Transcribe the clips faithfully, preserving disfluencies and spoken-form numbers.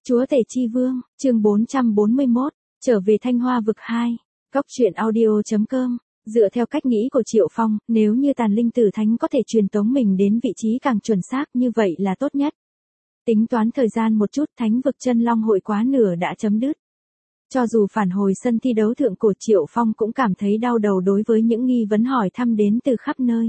Chúa Tể Chi Vương, chương bốn trăm bốn mươi mốt, trở về Thanh Hoa vực hai. Góc truyện audio chấm com. Dựa theo cách nghĩ của Triệu Phong, nếu như Tàn Linh Tử Thánh có thể truyền tống mình đến vị trí càng chuẩn xác như vậy là tốt nhất. Tính toán thời gian một chút, Thánh vực Chân Long hội quá nửa đã chấm dứt. Cho dù phản hồi sân thi đấu thượng cổ, Triệu Phong cũng cảm thấy đau đầu đối với những nghi vấn hỏi thăm đến từ khắp nơi.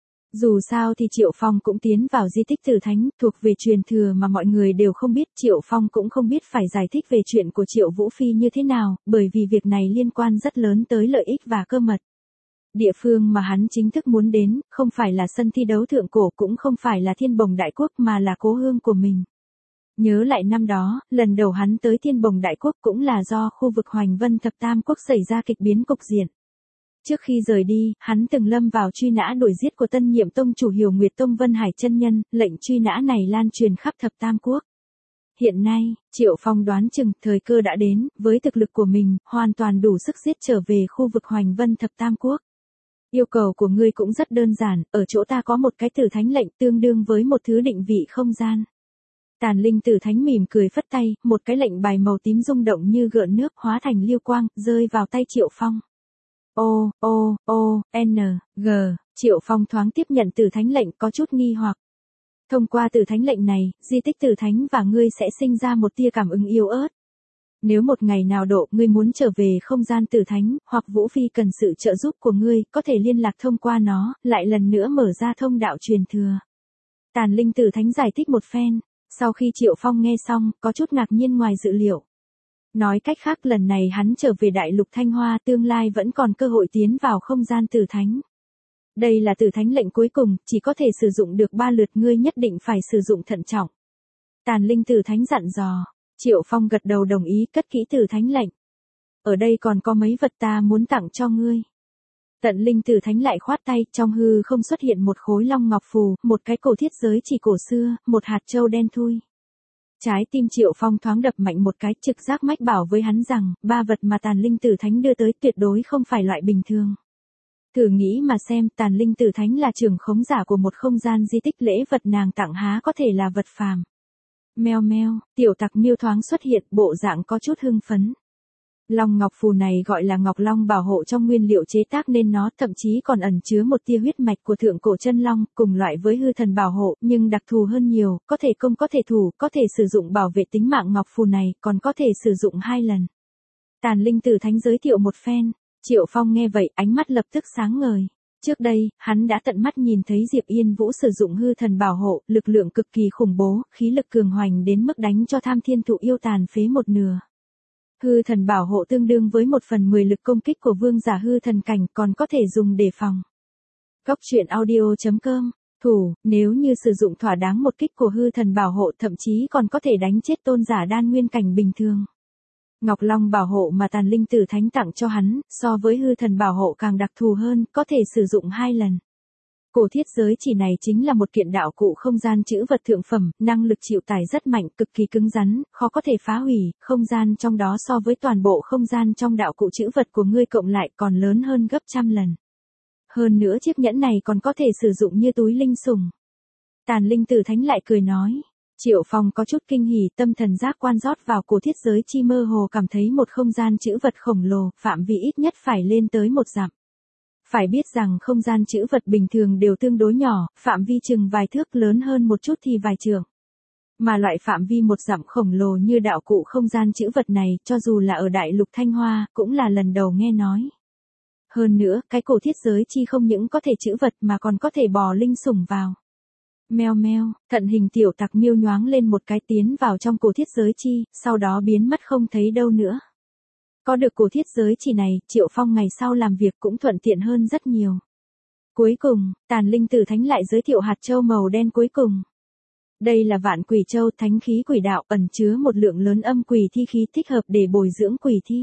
Dù sao thì Triệu Phong cũng tiến vào di tích Tử Thánh, thuộc về truyền thừa mà mọi người đều không biết. Triệu Phong cũng không biết phải giải thích về chuyện của Triệu Vũ Phi như thế nào, bởi vì việc này liên quan rất lớn tới lợi ích và cơ mật. Địa phương mà hắn chính thức muốn đến, không phải là sân thi đấu thượng cổ, cũng không phải là Thiên Bồng Đại Quốc, mà là cố hương của mình. Nhớ lại năm đó, lần đầu hắn tới Thiên Bồng Đại Quốc cũng là do khu vực Hoành Vân Thập Tam Quốc xảy ra kịch biến cục diện. Trước khi rời đi, hắn từng lâm vào truy nã đuổi giết của tân nhiệm tông chủ Hiểu Nguyệt Tông Vân Hải chân nhân, lệnh truy nã này lan truyền khắp Thập Tam Quốc. Hiện nay, Triệu Phong đoán chừng thời cơ đã đến, với thực lực của mình, hoàn toàn đủ sức giết trở về khu vực Hoành Vân Thập Tam Quốc. Yêu cầu của ngươi cũng rất đơn giản, ở chỗ ta có một cái Tử Thánh lệnh tương đương với một thứ định vị không gian. Tàn Linh Tử Thánh mỉm cười phất tay, một cái lệnh bài màu tím rung động như gợn nước hóa thành liêu quang, rơi vào tay Triệu Phong. O, O, O, N, G, Triệu Phong thoáng tiếp nhận Tử Thánh lệnh, có chút nghi hoặc. Thông qua Tử Thánh lệnh này, di tích Tử Thánh và ngươi sẽ sinh ra một tia cảm ứng yếu ớt. Nếu một ngày nào độ ngươi muốn trở về không gian Tử Thánh, hoặc Vũ Phi cần sự trợ giúp của ngươi, có thể liên lạc thông qua nó, lại lần nữa mở ra thông đạo truyền thừa. Tàn Linh Tử Thánh giải thích một phen, sau khi Triệu Phong nghe xong, có chút ngạc nhiên ngoài dự liệu. Nói cách khác, lần này hắn trở về đại lục Thanh Hoa, tương lai vẫn còn cơ hội tiến vào không gian Tử Thánh. Đây là Tử Thánh lệnh cuối cùng, chỉ có thể sử dụng được ba lượt, ngươi nhất định phải sử dụng thận trọng. Tàn Linh Tử Thánh dặn dò. Triệu Phong gật đầu đồng ý, cất kỹ Tử Thánh lệnh. Ở đây còn có mấy vật ta muốn tặng cho ngươi. Tận Linh Tử Thánh lại khoát tay, trong hư không xuất hiện một khối long ngọc phù, một cái cổ thiết giới chỉ cổ xưa, một hạt châu đen thui. Trái tim Triệu Phong thoáng đập mạnh một cái, trực giác mách bảo với hắn rằng, ba vật mà Tàn Linh Tử Thánh đưa tới tuyệt đối không phải loại bình thường. Thử nghĩ mà xem, Tàn Linh Tử Thánh là trưởng khống giả của một không gian di tích, lễ vật nàng tặng há có thể là vật phàm. Meo meo, tiểu tặc miêu thoáng xuất hiện, bộ dạng có chút hưng phấn. Long ngọc phù này gọi là ngọc long bảo hộ, trong nguyên liệu chế tác nên nó thậm chí còn ẩn chứa một tia huyết mạch của thượng cổ chân long, cùng loại với hư thần bảo hộ, nhưng đặc thù hơn nhiều, có thể công có thể thủ, có thể sử dụng bảo vệ tính mạng. Ngọc phù này còn có thể sử dụng hai lần. Tàn Linh Tử Thánh giới thiệu một phen, Triệu Phong nghe vậy, ánh mắt lập tức sáng ngời. Trước đây, hắn đã tận mắt nhìn thấy Diệp Yên Vũ sử dụng hư thần bảo hộ, lực lượng cực kỳ khủng bố, khí lực cường hoành đến mức đánh cho Tham Thiên Thụ Yêu tàn phế một nửa. Hư thần bảo hộ tương đương với một phần mười lực công kích của vương giả hư thần cảnh, còn có thể dùng để phòng. Góc truyện audio chấm com. Thủ, nếu như sử dụng thỏa đáng một kích của hư thần bảo hộ, thậm chí còn có thể đánh chết tôn giả đan nguyên cảnh bình thường. Ngọc Long bảo hộ mà Tàn Linh Tử Thánh tặng cho hắn, so với hư thần bảo hộ càng đặc thù hơn, có thể sử dụng hai lần. Cổ thiết giới chỉ này chính là một kiện đạo cụ không gian trữ vật thượng phẩm, năng lực chịu tải rất mạnh, cực kỳ cứng rắn, khó có thể phá hủy, không gian trong đó so với toàn bộ không gian trong đạo cụ trữ vật của ngươi cộng lại còn lớn hơn gấp trăm lần. Hơn nữa chiếc nhẫn này còn có thể sử dụng như túi linh sủng. Tàn Linh Tử Thánh lại cười nói. Triệu Phong có chút kinh hỉ, tâm thần giác quan rót vào cổ thiết giới chi, mơ hồ cảm thấy một không gian trữ vật khổng lồ, phạm vi ít nhất phải lên tới một dặm. Phải biết rằng không gian trữ vật bình thường đều tương đối nhỏ, phạm vi chừng vài thước, lớn hơn một chút thì vài trượng. Mà loại phạm vi một dặm khổng lồ như đạo cụ không gian trữ vật này, cho dù là ở đại lục Thanh Hoa, cũng là lần đầu nghe nói. Hơn nữa, cái cổ thiết giới chi không những có thể trữ vật mà còn có thể bò linh sủng vào. Meo meo, thận hình tiểu tặc miêu nhoáng lên một cái, tiến vào trong cổ thiết giới chi, sau đó biến mất không thấy đâu nữa. Có được cổ thiết giới chỉ này, Triệu Phong ngày sau làm việc cũng thuận tiện hơn rất nhiều. Cuối cùng, Tàn Linh Tử Thánh lại giới thiệu hạt châu màu đen cuối cùng. Đây là Vạn Quỷ Châu, thánh khí quỷ đạo, ẩn chứa một lượng lớn âm quỷ thi khí, thích hợp để bồi dưỡng quỷ thi.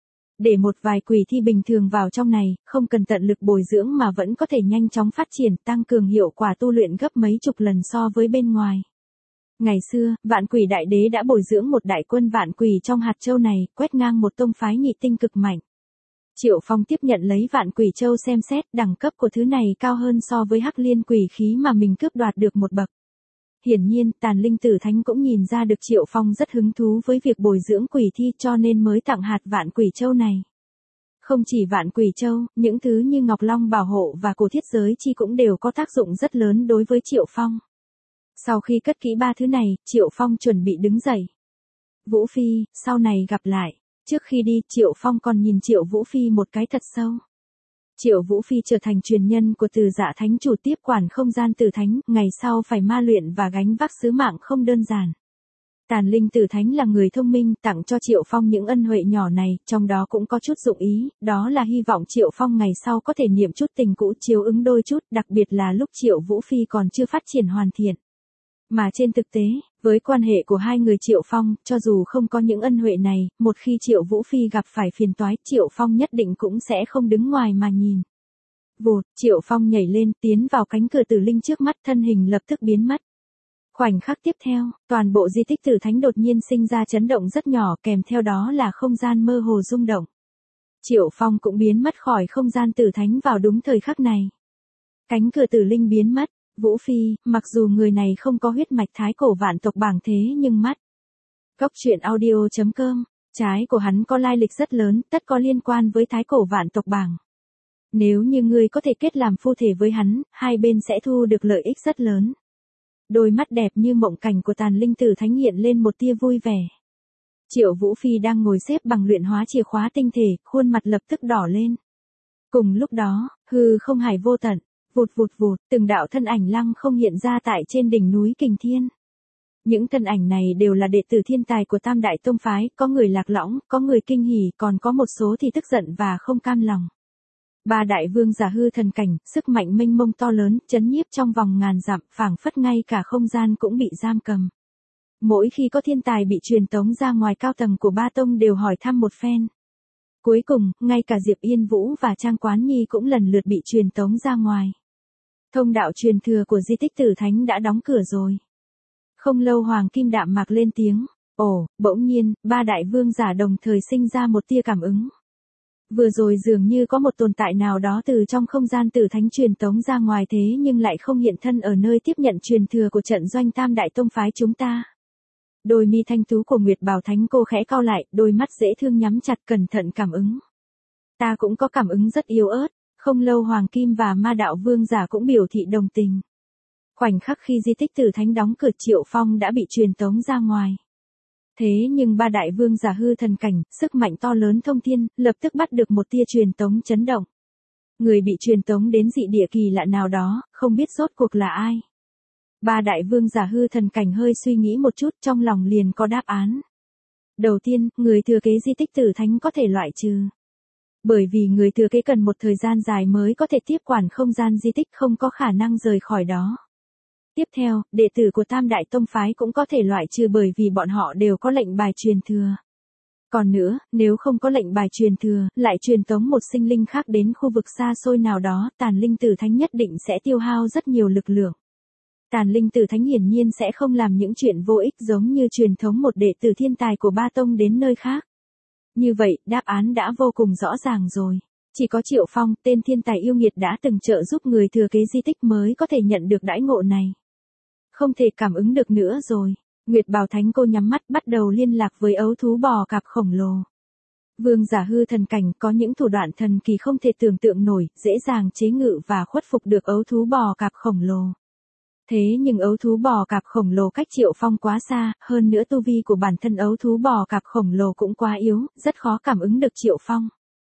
Để một vài quỷ thi bình thường vào trong này, không cần tận lực bồi dưỡng mà vẫn có thể nhanh chóng phát triển, tăng cường hiệu quả tu luyện gấp mấy chục lần so với bên ngoài. Ngày xưa, Vạn Quỷ Đại Đế đã bồi dưỡng một đại quân vạn quỷ trong hạt châu này, quét ngang một tông phái nhị tinh cực mạnh. Triệu Phong tiếp nhận lấy Vạn Quỷ Châu xem xét, đẳng cấp của thứ này cao hơn so với Hắc Liên Quỷ khí mà mình cướp đoạt được một bậc. Hiển nhiên, Tàn Linh Tử Thánh cũng nhìn ra được Triệu Phong rất hứng thú với việc bồi dưỡng quỷ thi cho nên mới tặng hạt vạn quỷ châu này. Không chỉ vạn quỷ châu, những thứ như Ngọc Long bảo hộ và cổ thiết giới chi cũng đều có tác dụng rất lớn đối với Triệu Phong. Sau khi cất kỹ ba thứ này, Triệu Phong chuẩn bị đứng dậy. Vũ Phi, sau này gặp lại. Trước khi đi, Triệu Phong còn nhìn Triệu Vũ Phi một cái thật sâu. Triệu Vũ Phi trở thành truyền nhân của Từ Dạ Thánh chủ tiếp quản không gian Tử Thánh, ngày sau phải ma luyện và gánh vác sứ mạng không đơn giản. Tàn Linh Tử Thánh là người thông minh, tặng cho Triệu Phong những ân huệ nhỏ này, trong đó cũng có chút dụng ý, đó là hy vọng Triệu Phong ngày sau có thể niệm chút tình cũ chiếu ứng đôi chút, đặc biệt là lúc Triệu Vũ Phi còn chưa phát triển hoàn thiện. Mà trên thực tế, với quan hệ của hai người Triệu Phong, cho dù không có những ân huệ này, một khi Triệu Vũ Phi gặp phải phiền toái, Triệu Phong nhất định cũng sẽ không đứng ngoài mà nhìn. Vụt, Triệu Phong nhảy lên, tiến vào cánh cửa tử linh trước mắt, thân hình lập tức biến mất. Khoảnh khắc tiếp theo, toàn bộ di tích Tử Thánh đột nhiên sinh ra chấn động rất nhỏ, kèm theo đó là không gian mơ hồ rung động. Triệu Phong cũng biến mất khỏi không gian Tử Thánh vào đúng thời khắc này. Cánh cửa tử linh biến mất. Vũ Phi, mặc dù người này không có huyết mạch thái cổ vạn tộc bảng thế nhưng mắt. Cốc truyện audio chấm com, trái của hắn có lai lịch rất lớn, tất có liên quan với thái cổ vạn tộc bảng. Nếu như ngươi có thể kết làm phu thể với hắn, hai bên sẽ thu được lợi ích rất lớn. Đôi mắt đẹp như mộng cảnh của Tàn Linh Tử Thánh hiện lên một tia vui vẻ. Triệu Vũ Phi đang ngồi xếp bằng luyện hóa chìa khóa tinh thể, khuôn mặt lập tức đỏ lên. Cùng lúc đó, hư không hải vô tận. Vụt vụt vụt, từng đạo thân ảnh lăng không hiện ra tại trên đỉnh núi Kình Thiên. Những thân ảnh này đều là đệ tử thiên tài của Tam Đại Tông Phái, có người lạc lõng, có người kinh hỉ, còn có một số thì tức giận và không cam lòng. Ba đại vương giả hư thần cảnh, sức mạnh mênh mông to lớn, chấn nhiếp trong vòng ngàn dặm, phảng phất ngay cả không gian cũng bị giam cầm. Mỗi khi có thiên tài bị truyền tống ra ngoài cao tầng của ba tông đều hỏi thăm một phen. Cuối cùng, ngay cả Diệp Yên Vũ và Trang Quán Nhi cũng lần lượt bị truyền tống ra ngoài. Thông đạo truyền thừa của di tích Tử Thánh đã đóng cửa rồi. Không lâu Hoàng Kim đạm mạc lên tiếng. Ồ, bỗng nhiên, ba đại vương giả đồng thời sinh ra một tia cảm ứng. Vừa rồi dường như có một tồn tại nào đó từ trong không gian Tử Thánh truyền tống ra ngoài thế nhưng lại không hiện thân ở nơi tiếp nhận truyền thừa của trận doanh Tam Đại Tông Phái chúng ta. Đôi mi thanh tú của Nguyệt Bảo Thánh cô khẽ cau lại, đôi mắt dễ thương nhắm chặt cẩn thận cảm ứng. Ta cũng có cảm ứng rất yếu ớt. Không lâu Hoàng Kim và Ma Đạo Vương giả cũng biểu thị đồng tình. Khoảnh khắc khi di tích Tử Thánh đóng cửa, Triệu Phong đã bị truyền tống ra ngoài. Thế nhưng ba đại vương giả hư thần cảnh, sức mạnh to lớn thông thiên, lập tức bắt được một tia truyền tống chấn động. Người bị truyền tống đến dị địa kỳ lạ nào đó, không biết rốt cuộc là ai. Ba đại vương giả hư thần cảnh hơi suy nghĩ một chút, trong lòng liền có đáp án. Đầu tiên, người thừa kế di tích Tử Thánh có thể loại trừ. Bởi vì người thừa kế cần một thời gian dài mới có thể tiếp quản không gian di tích, không có khả năng rời khỏi đó. Tiếp theo, đệ tử của Tam Đại Tông Phái cũng có thể loại trừ bởi vì bọn họ đều có lệnh bài truyền thừa. Còn nữa, nếu không có lệnh bài truyền thừa, lại truyền tống một sinh linh khác đến khu vực xa xôi nào đó, Tàn Linh Tử Thánh nhất định sẽ tiêu hao rất nhiều lực lượng. Tàn Linh Tử Thánh hiển nhiên sẽ không làm những chuyện vô ích giống như truyền thống một đệ tử thiên tài của ba tông đến nơi khác. Như vậy, đáp án đã vô cùng rõ ràng rồi. Chỉ có Triệu Phong, tên thiên tài yêu nghiệt đã từng trợ giúp người thừa kế di tích mới có thể nhận được đãi ngộ này. Không thể cảm ứng được nữa rồi. Nguyệt Bảo Thánh cô nhắm mắt bắt đầu liên lạc với ấu thú bò cạp khổng lồ. Vương giả hư thần cảnh có những thủ đoạn thần kỳ không thể tưởng tượng nổi, dễ dàng chế ngự và khuất phục được ấu thú bò cạp khổng lồ. Thế nhưng ấu thú bò cạp khổng lồ cách Triệu Phong quá xa, hơn nữa tu vi của bản thân ấu thú bò cạp khổng lồ cũng quá yếu, rất khó cảm ứng được Triệu Phong.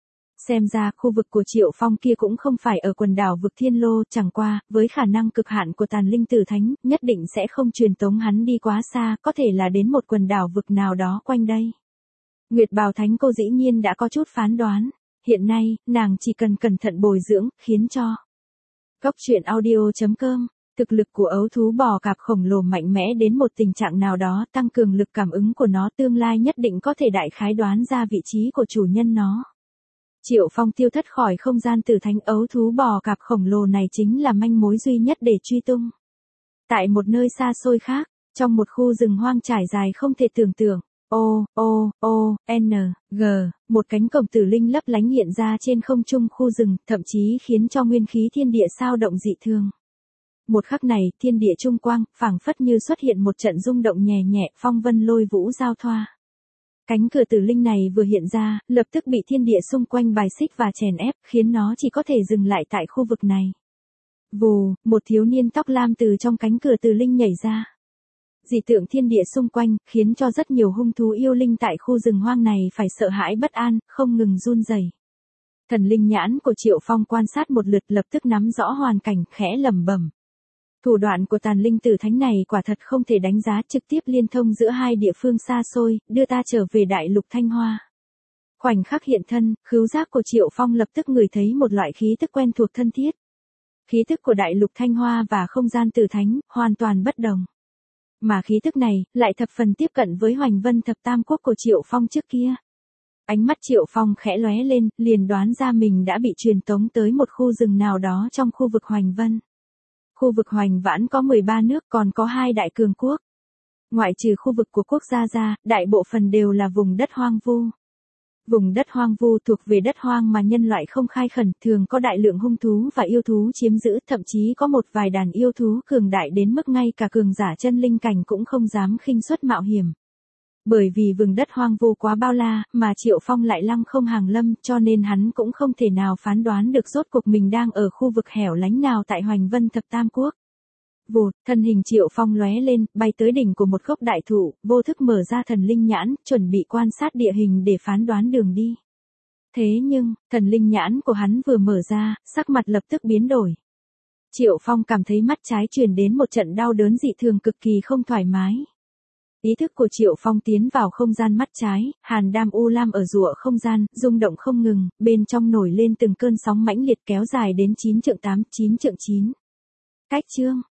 Xem ra khu vực của Triệu Phong kia cũng không phải ở quần đảo vực Thiên Lô, chẳng qua, với khả năng cực hạn của Tàn Linh Tử Thánh, nhất định sẽ không truyền tống hắn đi quá xa, có thể là đến một quần đảo vực nào đó quanh đây. Nguyệt Bảo Thánh cô dĩ nhiên đã có chút phán đoán, hiện nay, nàng chỉ cần cẩn thận bồi dưỡng, khiến cho. Cốc truyện audio chấm com, thực lực của ấu thú bò cạp khổng lồ mạnh mẽ đến một tình trạng nào đó, tăng cường lực cảm ứng của nó, tương lai nhất định có thể đại khái đoán ra vị trí của chủ nhân nó. Triệu Phong tiêu thất khỏi không gian Tử Thánh, ấu thú bò cạp khổng lồ này chính là manh mối duy nhất để truy tung. Tại một nơi xa xôi khác, trong một khu rừng hoang trải dài không thể tưởng tượng, O, O, O, N, G, một cánh cổng tử linh lấp lánh hiện ra trên không trung khu rừng, thậm chí khiến cho nguyên khí thiên địa xao động dị thường. Một khắc này, thiên địa trung quang, phảng phất như xuất hiện một trận rung động nhẹ nhẹ, phong vân lôi vũ giao thoa. Cánh cửa tử linh này vừa hiện ra, lập tức bị thiên địa xung quanh bài xích và chèn ép, khiến nó chỉ có thể dừng lại tại khu vực này. Vù, một thiếu niên tóc lam từ trong cánh cửa tử linh nhảy ra. Dị tượng thiên địa xung quanh, khiến cho rất nhiều hung thú yêu linh tại khu rừng hoang này phải sợ hãi bất an, không ngừng run rẩy. Thần linh nhãn của Triệu Phong quan sát một lượt lập tức nắm rõ hoàn cảnh, khẽ lẩm bẩm. Thủ đoạn của tàn linh tử thánh này quả thật không thể đánh giá, trực tiếp liên thông giữa hai địa phương xa xôi, đưa ta trở về đại lục Thanh Hoa. Khoảnh khắc hiện thân, khứu giác của Triệu Phong lập tức ngửi thấy một loại khí tức quen thuộc thân thiết. Khí tức của đại lục Thanh Hoa và không gian tử thánh, hoàn toàn bất đồng. Mà khí tức này, lại thập phần tiếp cận với Hoành Vân Thập Tam Quốc của Triệu Phong trước kia. Ánh mắt Triệu Phong khẽ lóe lên, liền đoán ra mình đã bị truyền tống tới một khu rừng nào đó trong khu vực Hoành Vân. Khu vực Hoành Vãn có mười ba nước, còn có hai đại cường quốc. Ngoại trừ khu vực của quốc gia ra, đại bộ phần đều là vùng đất hoang vu. Vùng đất hoang vu thuộc về đất hoang mà nhân loại không khai khẩn, thường có đại lượng hung thú và yêu thú chiếm giữ, thậm chí có một vài đàn yêu thú cường đại đến mức ngay cả cường giả chân linh cảnh cũng không dám khinh suất mạo hiểm. Bởi vì vùng đất hoang vu quá bao la, mà Triệu Phong lại lăng không hàng lâm, cho nên hắn cũng không thể nào phán đoán được rốt cuộc mình đang ở khu vực hẻo lánh nào tại Hoành Vân Thập Tam Quốc. Vụt, thân hình Triệu Phong lóe lên, bay tới đỉnh của một gốc đại thụ, vô thức mở ra thần linh nhãn, chuẩn bị quan sát địa hình để phán đoán đường đi. Thế nhưng, thần linh nhãn của hắn vừa mở ra, sắc mặt lập tức biến đổi. Triệu Phong cảm thấy mắt trái truyền đến một trận đau đớn dị thường cực kỳ không thoải mái. Ý thức của Triệu Phong tiến vào không gian mắt trái, hàn đam u lam ở rụa không gian, rung động không ngừng, bên trong nổi lên từng cơn sóng mãnh liệt kéo dài đến chín trượng tám, chín trượng chín. Cách chương,